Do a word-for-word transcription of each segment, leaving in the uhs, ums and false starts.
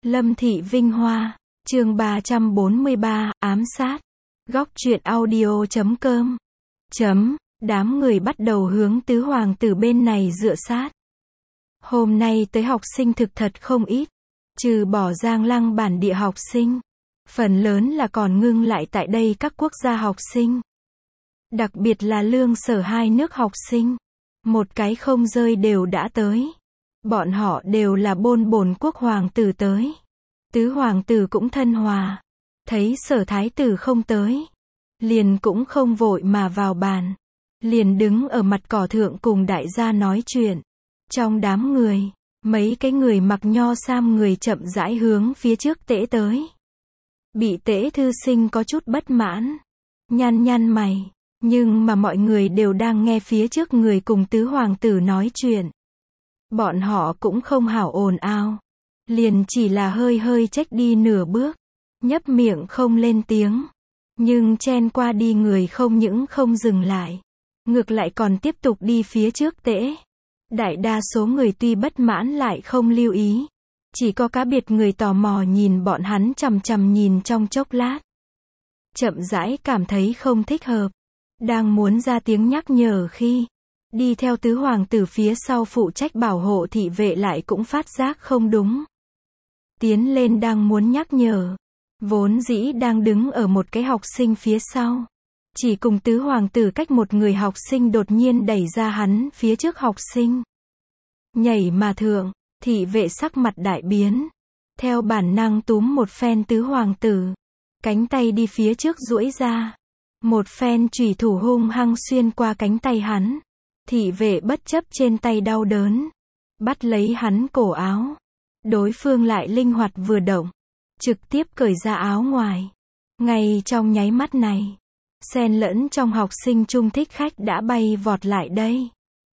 Lâm Thị Vinh Hoa, chương ba trăm bốn mươi ba, ám sát. Góc truyện audio chấm com. Chấm, đám người bắt đầu hướng tứ hoàng tử bên này dựa sát. Hôm nay tới học sinh thực thật không ít, trừ bỏ Giang Lăng bản địa học sinh, phần lớn là còn ngưng lại tại đây các quốc gia học sinh. Đặc biệt là Lương Sở hai nước học sinh, một cái không rơi đều đã tới. Bọn họ đều là bôn bồn quốc hoàng tử tới. Tứ hoàng tử cũng thân hòa. Thấy Sở thái tử không tới, liền cũng không vội mà vào bàn. Liền đứng ở mặt cỏ thượng cùng đại gia nói chuyện. Trong đám người, mấy cái người mặc nho sam người chậm rãi hướng phía trước tễ tới. Bị tễ thư sinh có chút bất mãn, nhăn nhăn mày, nhưng mà mọi người đều đang nghe phía trước người cùng tứ hoàng tử nói chuyện. Bọn họ cũng không hảo ồn ào, liền chỉ là hơi hơi trách đi nửa bước, nhấp miệng không lên tiếng. Nhưng chen qua đi người không những không dừng lại, ngược lại còn tiếp tục đi phía trước tễ. Đại đa số người tuy bất mãn lại không lưu ý, chỉ có cá biệt người tò mò nhìn bọn hắn chằm chằm nhìn trong chốc lát. Chậm rãi cảm thấy không thích hợp, đang muốn ra tiếng nhắc nhở khi đi theo tứ hoàng tử phía sau phụ trách bảo hộ thị vệ lại cũng phát giác không đúng. Tiến lên đang muốn nhắc nhở, vốn dĩ đang đứng ở một cái học sinh phía sau, chỉ cùng tứ hoàng tử cách một người học sinh đột nhiên đẩy ra hắn phía trước học sinh. Nhảy mà thượng, thị vệ sắc mặt đại biến, theo bản năng túm một phen tứ hoàng tử, cánh tay đi phía trước duỗi ra, một phen chủy thủ hung hăng xuyên qua cánh tay hắn. Thị vệ bất chấp trên tay đau đớn, bắt lấy hắn cổ áo. Đối phương lại linh hoạt vừa động, trực tiếp cởi ra áo ngoài. Ngay trong nháy mắt này, xen lẫn trong học sinh trung thích khách đã bay vọt lại đây.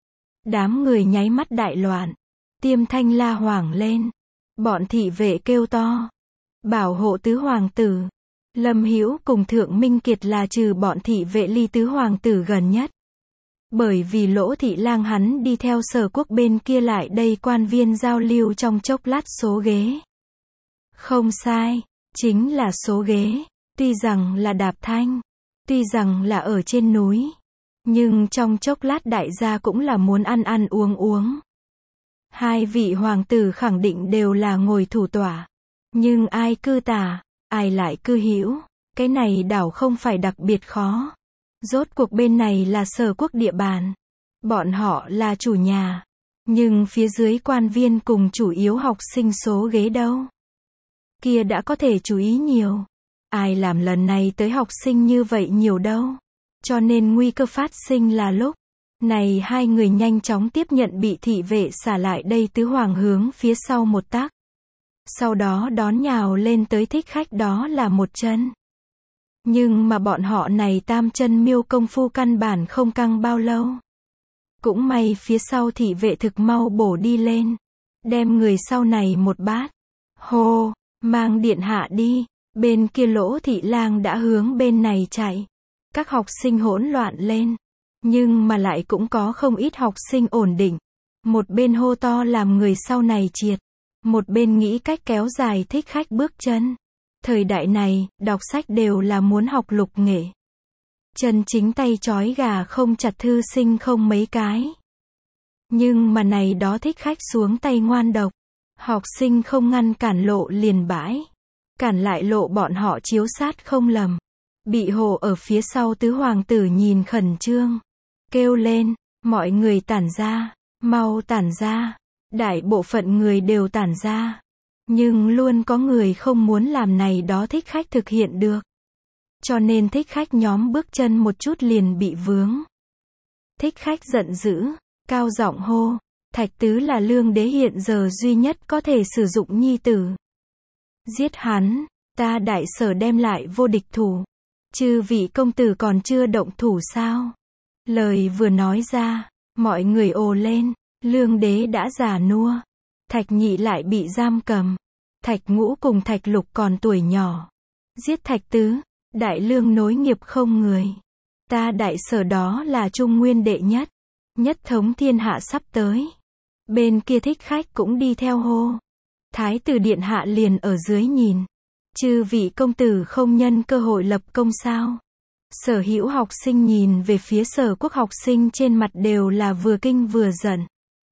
Đám người nháy mắt đại loạn, tiêm thanh la hoảng lên. Bọn thị vệ kêu to, bảo hộ tứ hoàng tử. Lâm Hữu cùng Thượng Minh Kiệt là trừ bọn thị vệ ly tứ hoàng tử gần nhất. Bởi vì Lỗ Thị Lang hắn đi theo Sở Quốc bên kia lại đây quan viên giao lưu trong chốc lát số ghế. Không sai, chính là số ghế, tuy rằng là đạp thanh, tuy rằng là ở trên núi, nhưng trong chốc lát đại gia cũng là muốn ăn ăn uống uống. Hai vị hoàng tử khẳng định đều là ngồi thủ tọa, nhưng ai cư tả, ai lại cư hữu, cái này đảo không phải đặc biệt khó. Rốt cuộc bên này là Sở Quốc địa bàn, bọn họ là chủ nhà, nhưng phía dưới quan viên cùng chủ yếu học sinh số ghế đâu. Kia đã có thể chú ý nhiều, ai làm lần này tới học sinh như vậy nhiều đâu. Cho nên nguy cơ phát sinh là lúc này hai người nhanh chóng tiếp nhận bị thị vệ xả lại đây tứ hoàng hướng phía sau một tác. Sau đó đón nhào lên tới thích khách đó là một chân. Nhưng mà bọn họ này tam chân miêu công phu căn bản không căng bao lâu. Cũng may phía sau thị vệ thực mau bổ đi lên, đem người sau này một bát. Hô, mang điện hạ đi. Bên kia Lỗ Thị Lang đã hướng bên này chạy. Các học sinh hỗn loạn lên, nhưng mà lại cũng có không ít học sinh ổn định. Một bên hô to làm người sau này triệt, một bên nghĩ cách kéo dài thích khách bước chân. Thời đại này, đọc sách đều là muốn học lục nghệ. Chân chính tay trói gà không chặt thư sinh không mấy cái. Nhưng mà này đó thích khách xuống tay ngoan độc. Học sinh không ngăn cản lộ liền bãi. Cản lại lộ bọn họ chiếu sát không lầm. Bị hộ ở phía sau tứ hoàng tử nhìn khẩn trương. Kêu lên, mọi người tản ra, mau tản ra. Đại bộ phận người đều tản ra. Nhưng luôn có người không muốn làm này đó thích khách thực hiện được. Cho nên thích khách nhóm bước chân một chút liền bị vướng. Thích khách giận dữ, cao giọng hô, Thạch Tứ là Lương Đế hiện giờ duy nhất có thể sử dụng nhi tử. Giết hắn, ta Đại Sở đem lại vô địch thủ. Chư vị công tử còn chưa động thủ sao? Lời vừa nói ra, mọi người ồ lên, Lương Đế đã già nua. Thạch Nhị lại bị giam cầm. Thạch Ngũ cùng Thạch Lục còn tuổi nhỏ. Giết Thạch Tứ, Đại Lương nối nghiệp không người. Ta Đại Sở đó là Trung Nguyên đệ nhất. Nhất thống thiên hạ sắp tới. Bên kia thích khách cũng đi theo hô. Thái tử điện hạ liền ở dưới nhìn. Chư vị công tử không nhân cơ hội lập công sao? Sở hữu học sinh nhìn về phía Sở Quốc học sinh trên mặt đều là vừa kinh vừa giận.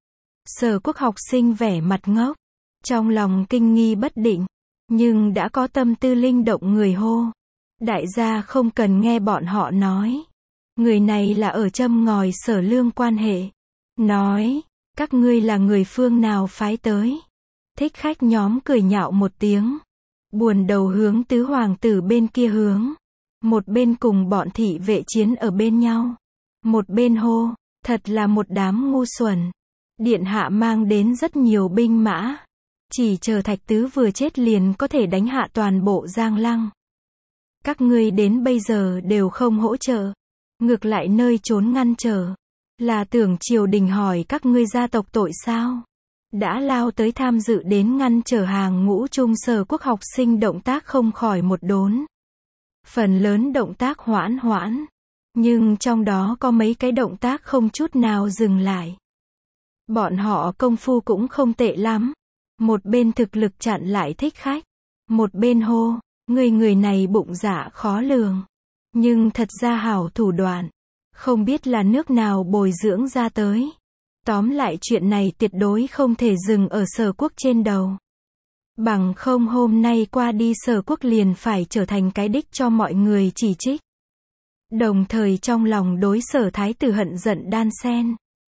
Sở Quốc học sinh vẻ mặt ngốc, trong lòng kinh nghi bất định, nhưng đã có tâm tư linh động người hô. Đại gia không cần nghe bọn họ nói. Người này là ở châm ngòi Sở Lương quan hệ. Nói, các ngươi là người phương nào phái tới? Thích khách nhóm cười nhạo một tiếng. Buồn đầu hướng tứ hoàng tử bên kia hướng. Một bên cùng bọn thị vệ chiến ở bên nhau. Một bên hô, thật là một đám ngu xuẩn. Điện hạ mang đến rất nhiều binh mã. Chỉ chờ Thạch Tứ vừa chết liền có thể đánh hạ toàn bộ Giang Lăng. Các ngươi đến bây giờ đều không hỗ trợ. Ngược lại nơi trốn ngăn trở. Là tưởng triều đình hỏi các ngươi gia tộc tội sao? Đã lao tới tham dự đến ngăn trở hàng ngũ trung Sở Quốc học sinh động tác không khỏi một đốn. Phần lớn động tác hoãn hoãn. Nhưng trong đó có mấy cái động tác không chút nào dừng lại. Bọn họ công phu cũng không tệ lắm. Một bên thực lực chặn lại thích khách. Một bên hô, người người này bụng dạ khó lường. Nhưng thật ra hảo thủ đoạn. Không biết là nước nào bồi dưỡng ra tới. Tóm lại chuyện này tuyệt đối không thể dừng ở Sở Quốc trên đầu. Bằng không hôm nay qua đi Sở Quốc liền phải trở thành cái đích cho mọi người chỉ trích. Đồng thời trong lòng đối Sở thái tử hận giận đan xen.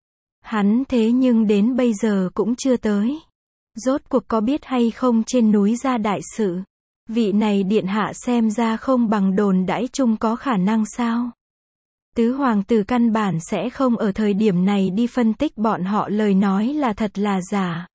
Hắn thế nhưng đến bây giờ cũng chưa tới. Rốt cuộc có biết hay không trên núi ra đại sự. Vị này điện hạ xem ra không bằng đồn đãi chung có khả năng sao? Tứ hoàng tử căn bản sẽ không ở thời điểm này đi phân tích bọn họ lời nói là thật là giả.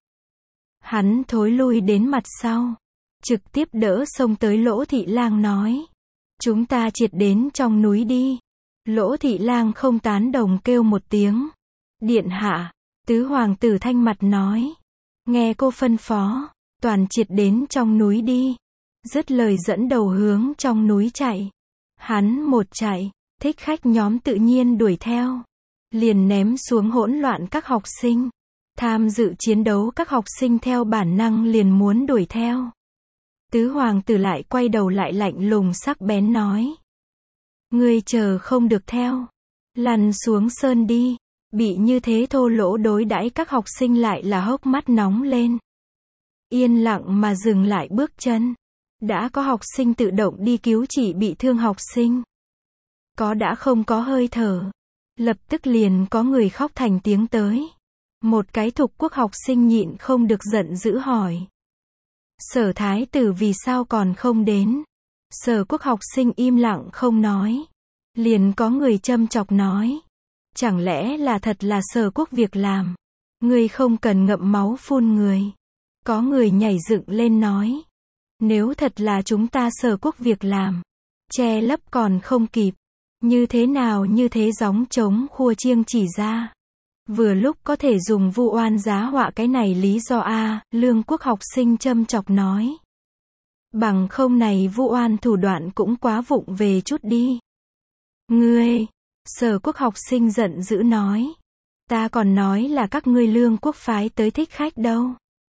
Hắn thối lui đến mặt sau. Trực tiếp đỡ xông tới Lỗ Thị Lang nói. Chúng ta triệt đến trong núi đi. Lỗ Thị Lang không tán đồng kêu một tiếng. Điện hạ. Tứ hoàng tử thanh mặt nói. Nghe cô phân phó. Toàn triệt đến trong núi đi. Dứt lời dẫn đầu hướng trong núi chạy. Hắn một chạy. Thích khách nhóm tự nhiên đuổi theo. Liền ném xuống hỗn loạn các học sinh. Tham dự chiến đấu các học sinh theo bản năng liền muốn đuổi theo. Tứ hoàng tử lại quay đầu lại lạnh lùng sắc bén nói. Ngươi chờ không được theo. Lăn xuống sơn đi. Bị như thế thô lỗ đối đãi các học sinh lại là hốc mắt nóng lên. Yên lặng mà dừng lại bước chân. Đã có học sinh tự động đi cứu chỉ bị thương học sinh. Có đã không có hơi thở. Lập tức liền có người khóc thành tiếng tới. Một cái thục quốc học sinh nhịn không được giận dữ hỏi. Sở thái tử vì sao còn không đến? Sở quốc học sinh im lặng không nói. Liền có người châm chọc nói. Chẳng lẽ là thật là Sở quốc việc làm? Ngươi không cần ngậm máu phun người. Có người nhảy dựng lên nói. Nếu thật là chúng ta Sở quốc việc làm. Che lấp còn không kịp. Như thế nào như thế gióng trống khua chiêng chỉ ra. Vừa lúc có thể dùng vu oan giá họa cái này lý do a. Lương quốc học sinh châm chọc nói. Bằng không này vu oan thủ đoạn cũng quá vụng về chút đi. Ngươi, Sở quốc học sinh giận dữ nói. Ta còn nói là các ngươi Lương quốc phái tới thích khách đâu.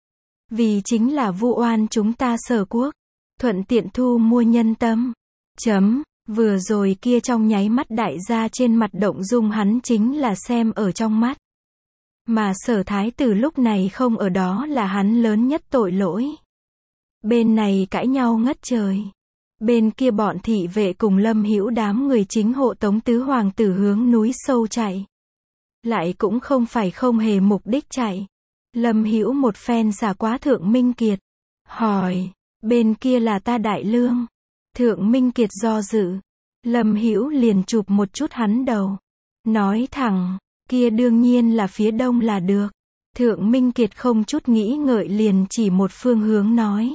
Vì chính là vu oan chúng ta Sở quốc. Thuận tiện thu mua nhân tâm. Chấm. Vừa rồi kia trong nháy mắt đại gia trên mặt động dung hắn chính là xem ở trong mắt. Mà Sở thái tử lúc này không ở đó là hắn lớn nhất tội lỗi. Bên này cãi nhau ngất trời. Bên kia bọn thị vệ cùng Lâm Hữu đám người chính hộ tống tứ hoàng tử hướng núi sâu chạy. Lại cũng không phải không hề mục đích chạy. Lâm Hữu một phen xả quá Thượng Minh Kiệt. Hỏi, bên kia là ta Đại Lương. Thượng Minh Kiệt do dự. Lâm Hữu liền chụp một chút hắn đầu. Nói thẳng, kia đương nhiên là phía đông là được. Thượng Minh Kiệt không chút nghĩ ngợi liền chỉ một phương hướng nói.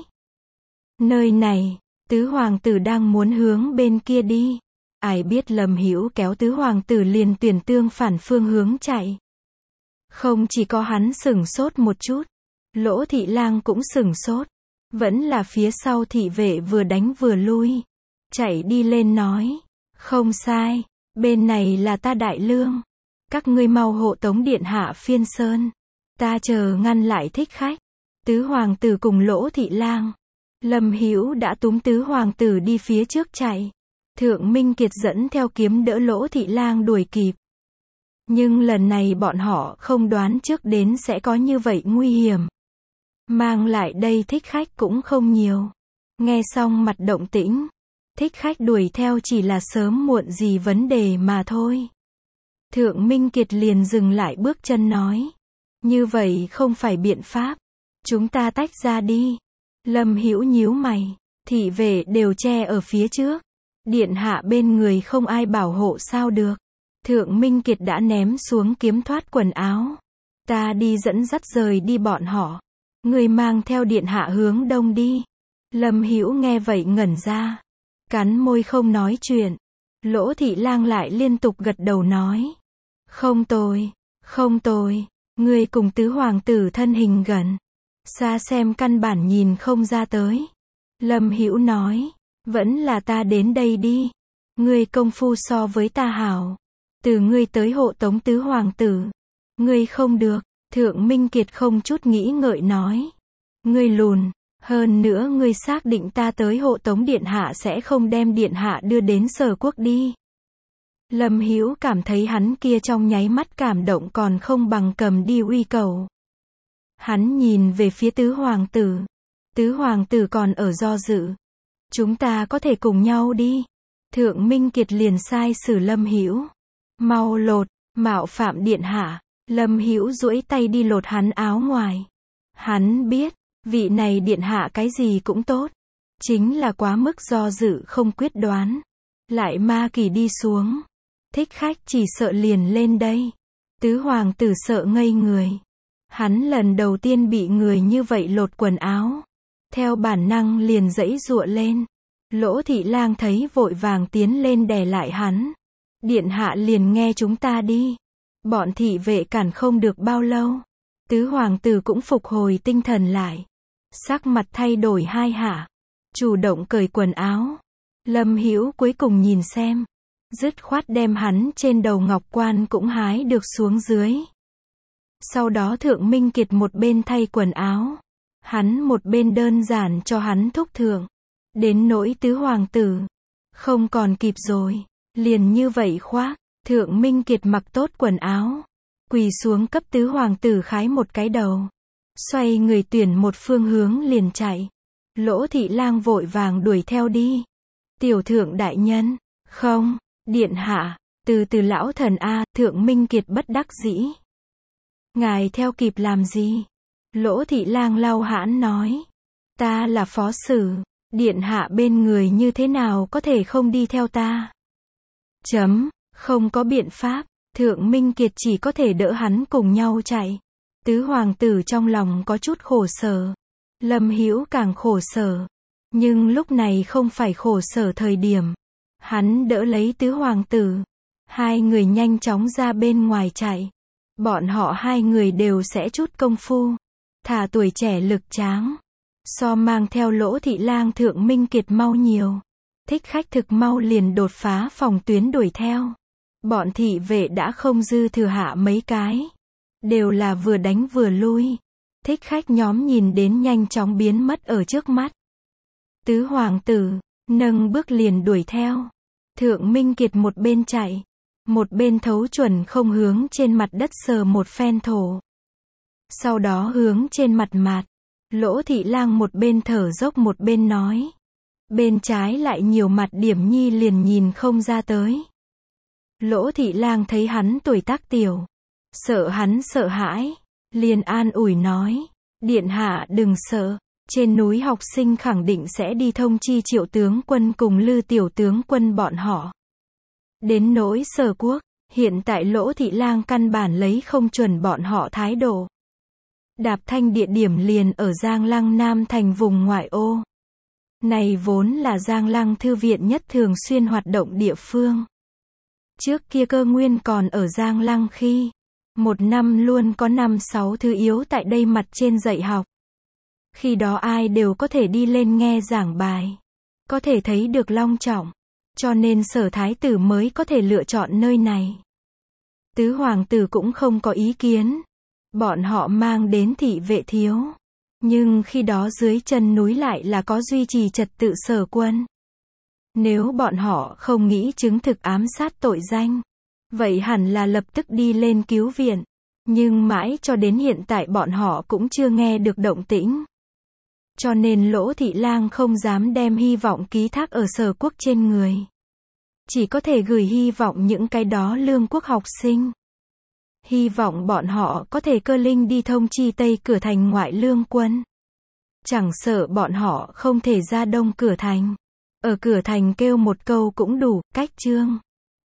Nơi này, tứ hoàng tử đang muốn hướng bên kia đi. Ai biết Lâm Hữu kéo tứ hoàng tử liền tuyển tương phản phương hướng chạy. Không chỉ có hắn sửng sốt một chút. Lỗ Thị Lang cũng sửng sốt. Vẫn là phía sau thị vệ vừa đánh vừa lui. Chạy đi lên nói. Không sai. Bên này là ta Đại Lương. Các ngươi mau hộ tống điện hạ phiên sơn. Ta chờ ngăn lại thích khách. Tứ hoàng tử cùng Lỗ Thị Lang. Lâm Hữu đã túm tứ hoàng tử đi phía trước chạy. Thượng Minh Kiệt dẫn theo kiếm đỡ Lỗ Thị Lang đuổi kịp. Nhưng lần này bọn họ không đoán trước đến sẽ có như vậy nguy hiểm. Mang lại đây thích khách cũng không nhiều. Nghe xong mặt động tĩnh. Thích khách đuổi theo chỉ là sớm muộn gì vấn đề mà thôi. Thượng Minh Kiệt liền dừng lại bước chân nói. Như vậy không phải biện pháp. Chúng ta tách ra đi. Lâm Hữu nhíu mày. Thị vệ đều che ở phía trước. Điện hạ bên người không ai bảo hộ sao được. Thượng Minh Kiệt đã ném xuống kiếm thoát quần áo. Ta đi dẫn dắt rời đi bọn họ. Người mang theo điện hạ hướng đông đi. Lâm Hữu nghe vậy ngẩn ra. Cắn môi không nói chuyện. Lỗ Thị Lang lại liên tục gật đầu nói. Không tồi, không tồi. Người cùng tứ hoàng tử thân hình gần. Xa xem căn bản nhìn không ra tới. Lâm Hữu nói. Vẫn là ta đến đây đi. Ngươi công phu so với ta hảo. Từ ngươi tới hộ tống tứ hoàng tử. Ngươi không được. Thượng Minh Kiệt không chút nghĩ ngợi nói. Ngươi lùn. Hơn nữa ngươi xác định ta tới hộ tống điện hạ sẽ không đem điện hạ đưa đến Sở Quốc đi. Lâm Hữu cảm thấy hắn kia trong nháy mắt cảm động còn không bằng cầm đi uy cầu. Hắn nhìn về phía tứ hoàng tử. Tứ hoàng tử còn ở do dự. Chúng ta có thể cùng nhau đi. Thượng Minh Kiệt liền sai xử Lâm Hữu. Mau lột, mạo phạm điện hạ. Lâm Hữu duỗi tay đi lột hắn áo ngoài. Hắn biết, vị này điện hạ cái gì cũng tốt. Chính là quá mức do dự không quyết đoán. Lại ma kỳ đi xuống. Thích khách chỉ sợ liền lên đây. Tứ hoàng tử sợ ngây người. Hắn lần đầu tiên bị người như vậy lột quần áo. Theo bản năng liền giãy giụa lên. Lỗ Thị Lang thấy vội vàng tiến lên đè lại hắn. Điện hạ liền nghe chúng ta đi. Bọn thị vệ cản không được bao lâu. Tứ hoàng tử cũng phục hồi tinh thần lại. Sắc mặt thay đổi hai hạ. Chủ động cởi quần áo. Lâm Hữu cuối cùng nhìn xem. Dứt khoát đem hắn trên đầu ngọc quan cũng hái được xuống dưới. Sau đó Thượng Minh Kiệt một bên thay quần áo. Hắn một bên đơn giản cho hắn thúc thượng. Đến nỗi tứ hoàng tử. Không còn kịp rồi. Liền như vậy khoác. Thượng Minh Kiệt mặc tốt quần áo. Quỳ xuống cấp tứ hoàng tử khái một cái đầu. Xoay người tuyển một phương hướng liền chạy. Lỗ Thị Lang vội vàng đuổi theo đi. Tiểu thượng đại nhân. Không, điện hạ. Từ từ lão thần A. Thượng Minh Kiệt bất đắc dĩ. Ngài theo kịp làm gì? Lỗ Thị Lang lau hãn nói. Ta là phó sử. Điện hạ bên người như thế nào có thể không đi theo ta? Chấm, không có biện pháp. Thượng Minh Kiệt chỉ có thể đỡ hắn cùng nhau chạy. Tứ hoàng tử trong lòng có chút khổ sở. Lâm Hữu càng khổ sở. Nhưng lúc này không phải khổ sở thời điểm. Hắn đỡ lấy tứ hoàng tử. Hai người nhanh chóng ra bên ngoài chạy. Bọn họ hai người đều sẽ chút công phu. Thả tuổi trẻ lực tráng. So mang theo Lỗ Thị Lang Thượng Minh Kiệt mau nhiều. Thích khách thực mau liền đột phá phòng tuyến đuổi theo. Bọn thị vệ đã không dư thừa hạ mấy cái. Đều là vừa đánh vừa lui. Thích khách nhóm nhìn đến nhanh chóng biến mất ở trước mắt. Tứ hoàng tử, nâng bước liền đuổi theo. Thượng Minh Kiệt một bên chạy. Một bên thấu chuẩn không hướng trên mặt đất sờ một phen thổ. Sau đó hướng trên mặt mạt. Lỗ Thị Lang một bên thở dốc một bên nói. Bên trái lại nhiều mặt điểm nhi liền nhìn không ra tới. Lỗ Thị Lang thấy hắn tuổi tác tiểu. Sợ hắn sợ hãi. Liền an ủi nói. Điện hạ đừng sợ. Trên núi học sinh khẳng định sẽ đi thông chi Triệu tướng quân cùng Lư tiểu tướng quân bọn họ. Đến nỗi Sở Quốc. Hiện tại Lỗ Thị Lang căn bản lấy không chuẩn bọn họ thái độ. Đạp thanh địa điểm liền ở Giang Lăng Nam thành vùng ngoại ô. Này vốn là Giang Lăng thư viện nhất thường xuyên hoạt động địa phương. Trước kia Cơ Nguyên còn ở Giang Lăng khi, một năm luôn có năm sáu thứ yếu tại đây mặt trên dạy học. Khi đó ai đều có thể đi lên nghe giảng bài, có thể thấy được long trọng, cho nên Sở thái tử mới có thể lựa chọn nơi này. Tứ hoàng tử cũng không có ý kiến. Bọn họ mang đến thị vệ thiếu. Nhưng khi đó dưới chân núi lại là có duy trì trật tự sở quân. Nếu bọn họ không nghĩ chứng thực ám sát tội danh, vậy hẳn là lập tức đi lên cứu viện. Nhưng mãi cho đến hiện tại bọn họ cũng chưa nghe được động tĩnh. Cho nên Lỗ Thị Lang không dám đem hy vọng ký thác ở Sở Quốc trên người. Chỉ có thể gửi hy vọng những cái đó lương quốc học sinh. Hy vọng bọn họ có thể cơ linh đi thông chi Tây cửa thành ngoại lương quân. Chẳng sợ bọn họ không thể ra đông cửa thành. Ở cửa thành kêu một câu cũng đủ, cách chương.